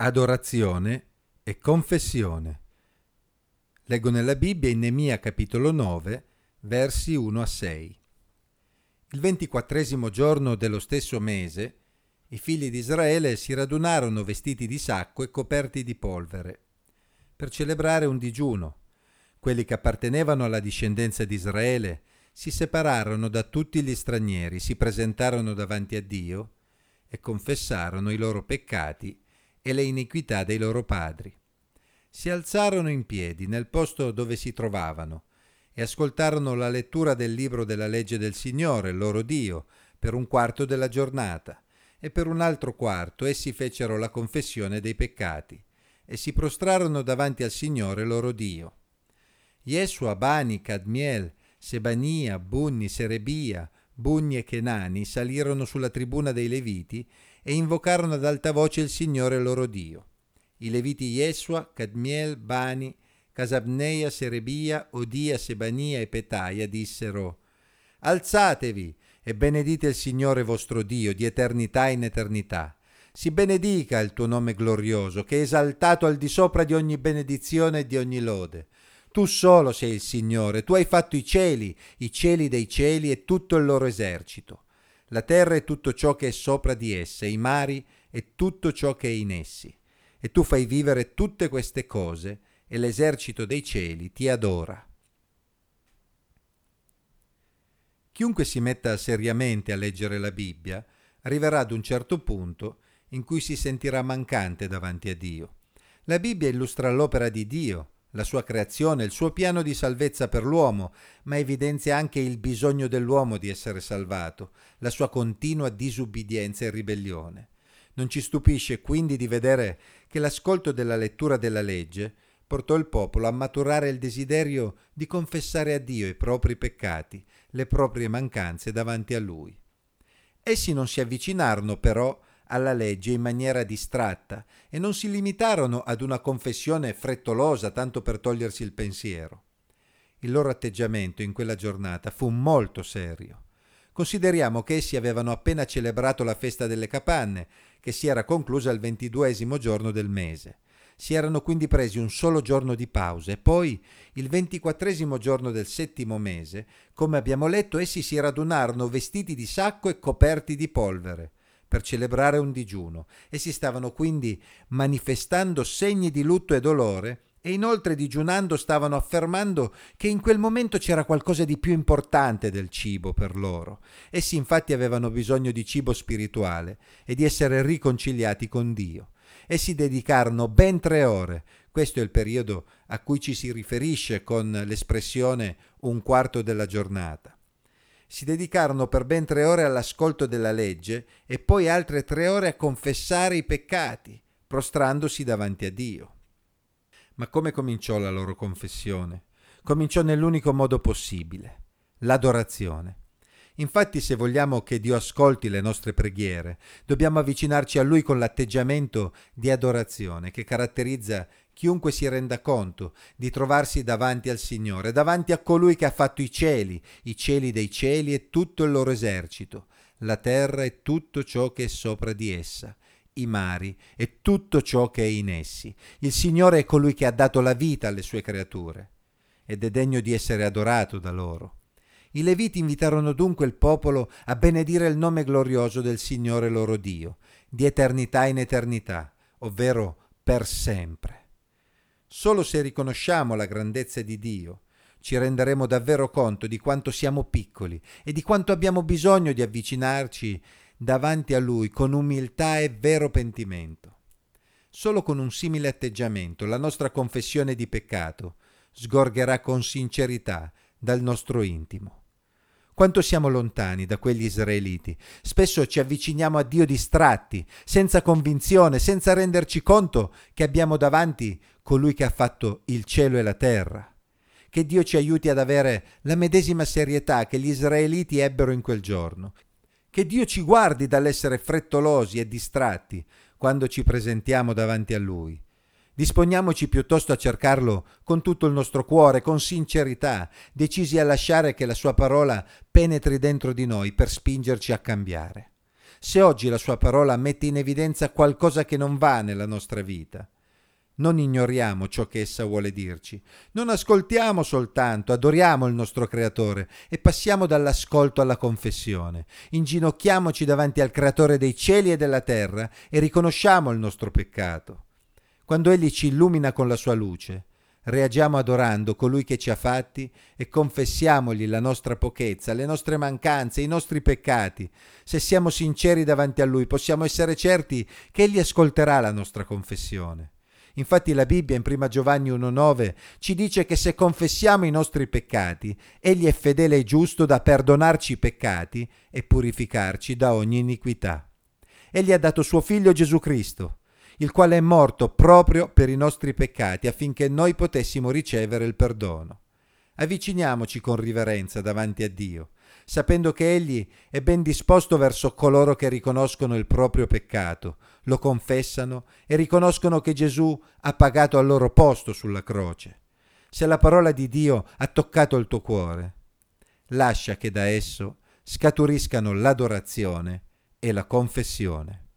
Adorazione e confessione. Leggo nella Bibbia in Neemia capitolo 9, versi 1 a 6. Il 24° giorno dello stesso mese, i figli di Israele si radunarono vestiti di sacco e coperti di polvere, per celebrare un digiuno. Quelli che appartenevano alla discendenza di Israele si separarono da tutti gli stranieri, si presentarono davanti a Dio e confessarono i loro peccati e le iniquità dei loro padri. Si alzarono in piedi nel posto dove si trovavano e ascoltarono la lettura del libro della legge del Signore, il loro Dio, per un quarto della giornata, e per un altro quarto essi fecero la confessione dei peccati e si prostrarono davanti al Signore loro Dio. Yesua, Bani, Cadmiel, Sebania, Bunni, Serebia, Bunni e Chenani salirono sulla tribuna dei Leviti e invocarono ad alta voce il Signore loro Dio. I Leviti Yesua, Cadmiel, Bani, Casabneia, Serebia, Odia, Sebania e Petaia dissero: Alzatevi e benedite il Signore vostro Dio di eternità in eternità. Si benedica il tuo nome glorioso, che è esaltato al di sopra di ogni benedizione e di ogni lode. Tu solo sei il Signore, tu hai fatto i cieli dei cieli e tutto il loro esercito, la terra e tutto ciò che è sopra di esse, i mari e tutto ciò che è in essi. E tu fai vivere tutte queste cose e l'esercito dei cieli ti adora. Chiunque si metta seriamente a leggere la Bibbia arriverà ad un certo punto in cui si sentirà mancante davanti a Dio. La Bibbia illustra l'opera di Dio, la sua creazione, il suo piano di salvezza per l'uomo, ma evidenzia anche il bisogno dell'uomo di essere salvato, la sua continua disubbidienza e ribellione. Non ci stupisce quindi di vedere che l'ascolto della lettura della legge portò il popolo a maturare il desiderio di confessare a Dio i propri peccati, le proprie mancanze davanti a Lui. Essi non si avvicinarono però alla legge in maniera distratta e non si limitarono ad una confessione frettolosa tanto per togliersi il pensiero. Il loro atteggiamento in quella giornata fu molto serio. Consideriamo che essi avevano appena celebrato la festa delle capanne, che si era conclusa il 22° giorno del mese. Si erano quindi presi un solo giorno di pausa e poi, il 24° giorno del 7° mese, come abbiamo letto, essi si radunarono vestiti di sacco e coperti di polvere per celebrare un digiuno e si stavano quindi manifestando segni di lutto e dolore e inoltre digiunando stavano affermando che in quel momento c'era qualcosa di più importante del cibo per loro. Essi infatti avevano bisogno di cibo spirituale e di essere riconciliati con Dio. Essi dedicarono ben 3 ore, questo è il periodo a cui ci si riferisce con l'espressione un quarto della giornata. Si dedicarono per ben 3 ore all'ascolto della legge e poi altre 3 ore a confessare i peccati, prostrandosi davanti a Dio. Ma come cominciò la loro confessione? Cominciò nell'unico modo possibile, l'adorazione. Infatti, se vogliamo che Dio ascolti le nostre preghiere, dobbiamo avvicinarci a Lui con l'atteggiamento di adorazione che caratterizza chiunque si renda conto di trovarsi davanti al Signore, davanti a colui che ha fatto i cieli dei cieli e tutto il loro esercito, la terra e tutto ciò che è sopra di essa, i mari e tutto ciò che è in essi. Il Signore è colui che ha dato la vita alle sue creature ed è degno di essere adorato da loro. I Leviti invitarono dunque il popolo a benedire il nome glorioso del Signore loro Dio, di eternità in eternità, ovvero per sempre. Solo se riconosciamo la grandezza di Dio, ci renderemo davvero conto di quanto siamo piccoli e di quanto abbiamo bisogno di avvicinarci davanti a Lui con umiltà e vero pentimento. Solo con un simile atteggiamento la nostra confessione di peccato sgorgerà con sincerità dal nostro intimo. Quanto siamo lontani da quegli israeliti. Spesso ci avviciniamo a Dio distratti, senza convinzione, senza renderci conto che abbiamo davanti colui che ha fatto il cielo e la terra. Che Dio ci aiuti ad avere la medesima serietà che gli israeliti ebbero in quel giorno. Che Dio ci guardi dall'essere frettolosi e distratti quando ci presentiamo davanti a Lui. Disponiamoci piuttosto a cercarlo con tutto il nostro cuore, con sincerità, decisi a lasciare che la sua parola penetri dentro di noi per spingerci a cambiare. se oggi la sua parola mette in evidenza qualcosa che non va nella nostra vita. Non ignoriamo ciò che essa vuole dirci, non ascoltiamo soltanto, adoriamo il nostro Creatore e passiamo dall'ascolto alla confessione. Inginocchiamoci davanti al Creatore dei cieli e della terra e riconosciamo il nostro peccato. Quando Egli ci illumina con la sua luce, reagiamo adorando colui che ci ha fatti e confessiamogli la nostra pochezza, le nostre mancanze, i nostri peccati. Se siamo sinceri davanti a Lui, possiamo essere certi che Egli ascolterà la nostra confessione. Infatti la Bibbia in 1 Giovanni 1,9 ci dice che se confessiamo i nostri peccati, Egli è fedele e giusto da perdonarci i peccati e purificarci da ogni iniquità. Egli ha dato suo Figlio Gesù Cristo, il quale è morto proprio per i nostri peccati affinché noi potessimo ricevere il perdono. Avviciniamoci con riverenza davanti a Dio, sapendo che Egli è ben disposto verso coloro che riconoscono il proprio peccato, lo confessano e riconoscono che Gesù ha pagato al loro posto sulla croce. Se la parola di Dio ha toccato il tuo cuore, lascia che da esso scaturiscano l'adorazione e la confessione.